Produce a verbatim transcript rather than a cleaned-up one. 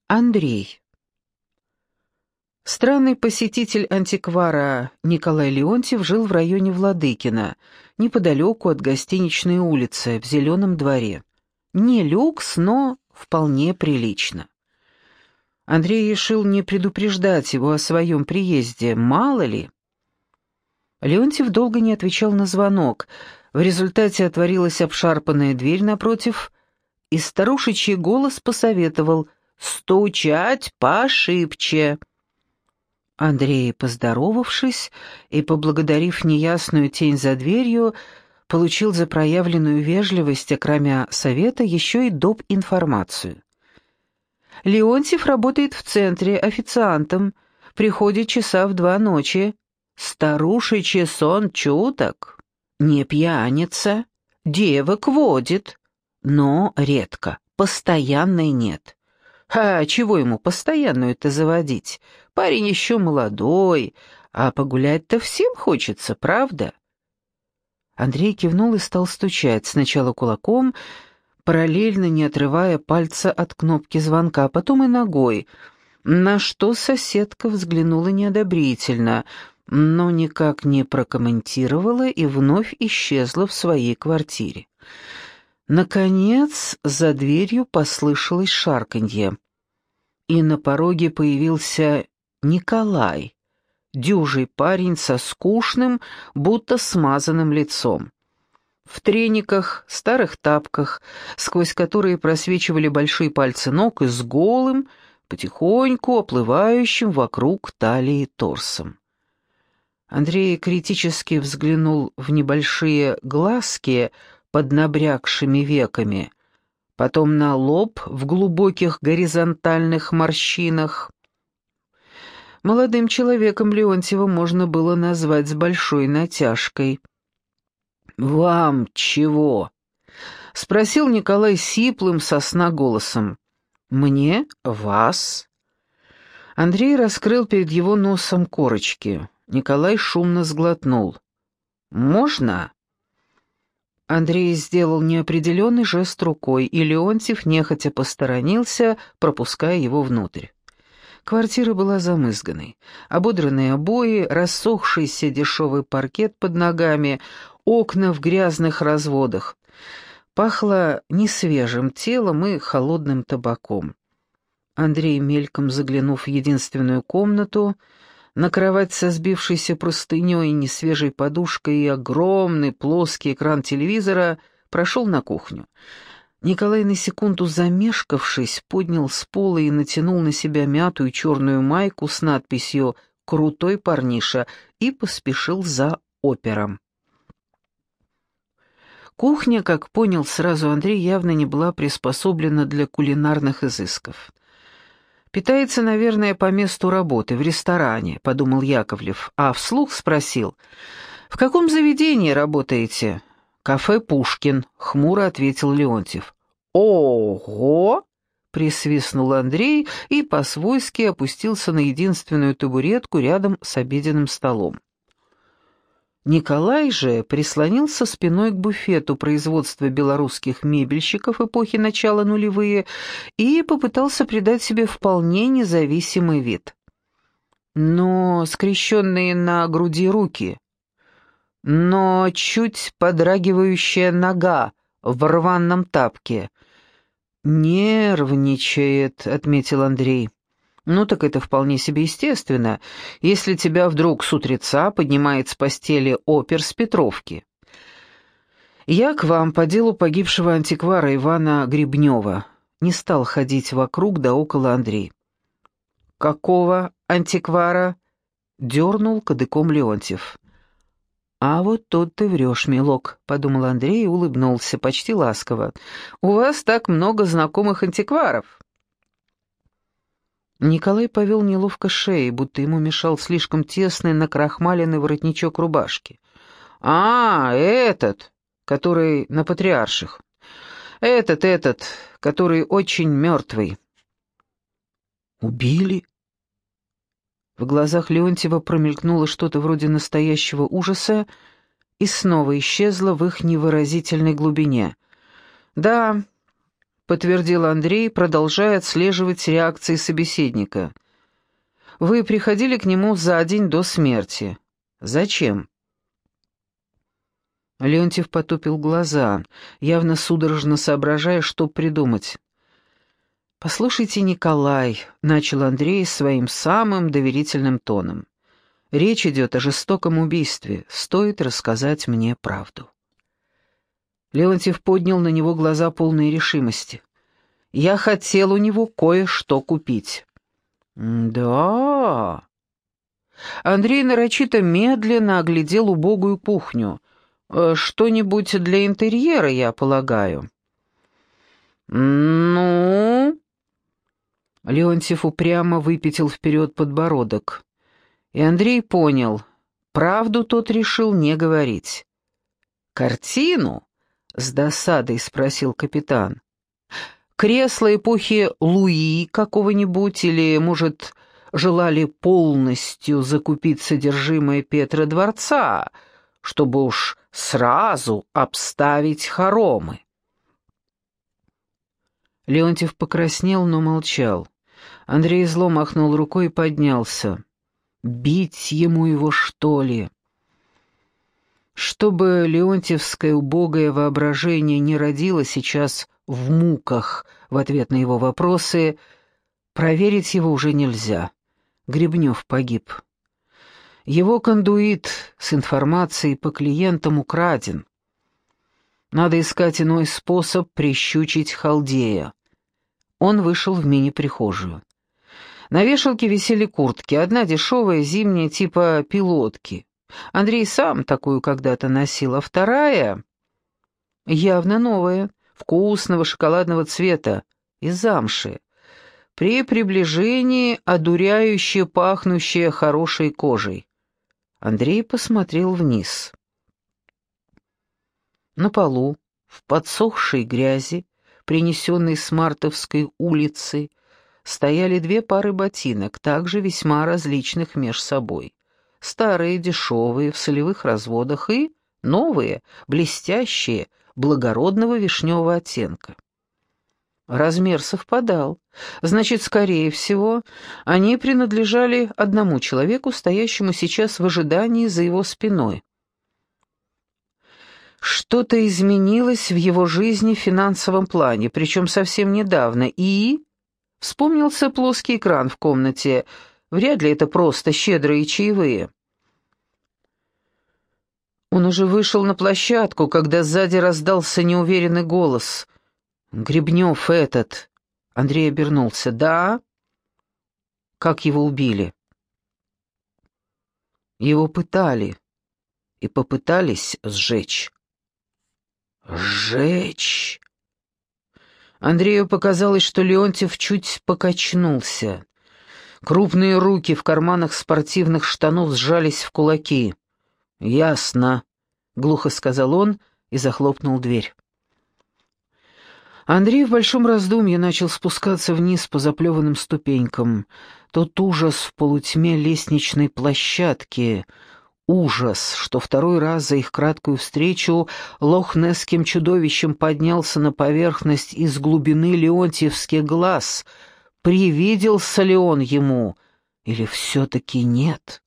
Андрей. Странный посетитель антиквара Николай Леонтьев жил в районе Владыкина, неподалеку от гостиничной улицы, в Зеленом дворе. Не люкс, но вполне прилично. Андрей решил не предупреждать его о своем приезде, мало ли. Леонтьев долго не отвечал на звонок. В результате отворилась обшарпанная дверь напротив, и старушечий голос посоветовал «стучать пошибче». Андрей, поздоровавшись и поблагодарив неясную тень за дверью, получил за проявленную вежливость, окромя совета, еще и доп. Информацию. Леонтьев работает в центре официантом, приходит часа в два ночи. Старушечий сон чуток, не пьяница, девок водит, но редко, постоянной нет. А чего ему постоянную-то заводить? Парень еще молодой, а погулять-то всем хочется, правда? Андрей кивнул и стал стучать, сначала кулаком, параллельно не отрывая пальца от кнопки звонка, а потом и ногой, на что соседка взглянула неодобрительно, но никак не прокомментировала и вновь исчезла в своей квартире. Наконец, за дверью послышалось шарканье, и на пороге появился Николай, дюжий парень со скучным, будто смазанным лицом. В трениках, старых тапках, сквозь которые просвечивали большие пальцы ног, и с голым, потихоньку оплывающим вокруг талии торсом. Андрей критически взглянул в небольшие глазки под набрякшими веками, потом на лоб в глубоких горизонтальных морщинах. Молодым человеком Леонтьева можно было назвать с большой натяжкой. «Вам чего?» — спросил Николай сиплым со сна голосом. «Мне? Вас?» Андрей раскрыл перед его носом корочки. Николай шумно сглотнул. «Можно?» Андрей сделал неопределенный жест рукой, и Леонтьев нехотя посторонился, пропуская его внутрь. Квартира была замызганной. Ободранные обои, рассохшийся дешевый паркет под ногами, окна в грязных разводах. Пахло несвежим телом и холодным табаком. Андрей, мельком заглянув в единственную комнату, на кровать со сбившейся простыней, несвежей подушкой и огромный плоский экран телевизора, прошел на кухню. Николай, на секунду замешкавшись, поднял с пола и натянул на себя мятую черную майку с надписью «Крутой парниша» и поспешил за опером. Кухня, как понял сразу Андрей, явно не была приспособлена для кулинарных изысков. «Питается, наверное, по месту работы, в ресторане», — подумал Яковлев, а вслух спросил: «В каком заведении работаете?» «Кафе «Пушкин», — хмуро ответил Леонтьев. «Ого!» — присвистнул Андрей и по-свойски опустился на единственную табуретку рядом с обеденным столом. Николай же прислонился спиной к буфету производства белорусских мебельщиков эпохи начала нулевые и попытался придать себе вполне независимый вид. Но скрещенные на груди руки, но чуть подрагивающая нога в рваном тапке. «Нервничает», — отметил Андрей. «Ну так это вполне себе естественно, если тебя вдруг с утреца поднимает с постели опер с Петровки. Я к вам по делу погибшего антиквара Ивана Гребнева». Не стал ходить вокруг да около Андрей. «Какого антиквара?» — дернул кадыком Леонтьев. «А вот тут ты врешь, милок», — подумал Андрей и улыбнулся почти ласково. «У вас так много знакомых антикваров». Николай повел неловко шеей, будто ему мешал слишком тесный накрахмаленный воротничок рубашки. «А, этот, который на Патриарших. Этот, этот, который очень мертвый». «Убили?» В глазах Леонтьева промелькнуло что-то вроде настоящего ужаса и снова исчезло в их невыразительной глубине. «Да, — подтвердил Андрей, продолжая отслеживать реакции собеседника. «Вы приходили к нему за день до смерти. Зачем?» Леонтьев потупил глаза, явно судорожно соображая, что придумать. «Послушайте, Николай», — начал Андрей своим самым доверительным тоном, — «речь идет о жестоком убийстве. Стоит рассказать мне правду». Леонтьев поднял на него глаза полные решимости. «Я хотел у него кое-что купить». «Да...» Андрей нарочито медленно оглядел убогую кухню. «Что-нибудь для интерьера, я полагаю?» «Ну...» Леонтьев упрямо выпятил вперед подбородок. И Андрей понял, правду тот решил не говорить. «Картину?» — с досадой спросил капитан. «Кресло эпохи Луи какого-нибудь, или, может, желали полностью закупить содержимое Петродворца, чтобы уж сразу обставить хоромы?» Леонтьев покраснел, но молчал. Андрей зло махнул рукой и поднялся. «Бить ему его, что ли?» Чтобы леонтьевское убогое воображение не родило сейчас в муках в ответ на его вопросы, проверить его уже нельзя. Гребнев погиб. Его кондуит с информацией по клиентам украден. Надо искать иной способ прищучить халдея. Он вышел в мини-прихожую. На вешалке висели куртки, одна дешевая, зимняя, типа пилотки. Андрей сам такую когда-то носил, а вторая явно новая, вкусного шоколадного цвета, из замши. При приближении одуряюще пахнущая хорошей кожей. Андрей посмотрел вниз. На полу, в подсохшей грязи, принесенной с Мартовской улицы, стояли две пары ботинок, также весьма различных меж собой. Старые, дешевые, в солевых разводах, и новые, блестящие, благородного вишневого оттенка. Размер совпадал. Значит, скорее всего, они принадлежали одному человеку, стоящему сейчас в ожидании за его спиной. Что-то изменилось в его жизни в финансовом плане, причем совсем недавно, и... Вспомнился плоский экран в комнате. Вряд ли это просто щедрые чаевые. Он уже вышел на площадку, когда сзади раздался неуверенный голос. «Гребнев этот!» Андрей обернулся. «Да?» «Как его убили?» «Его пытали и попытались сжечь». «Сжечь!» Андрею показалось, что Леонтьев чуть покачнулся. Крупные руки в карманах спортивных штанов сжались в кулаки. «Ясно», — глухо сказал он и захлопнул дверь. Андрей в большом раздумье начал спускаться вниз по заплеванным ступенькам. Тот ужас в полутьме лестничной площадки, ужас, что второй раз за их краткую встречу лохнесским чудовищем поднялся на поверхность из глубины леонтьевских глаз. Привиделся ли он ему, или все-таки нет?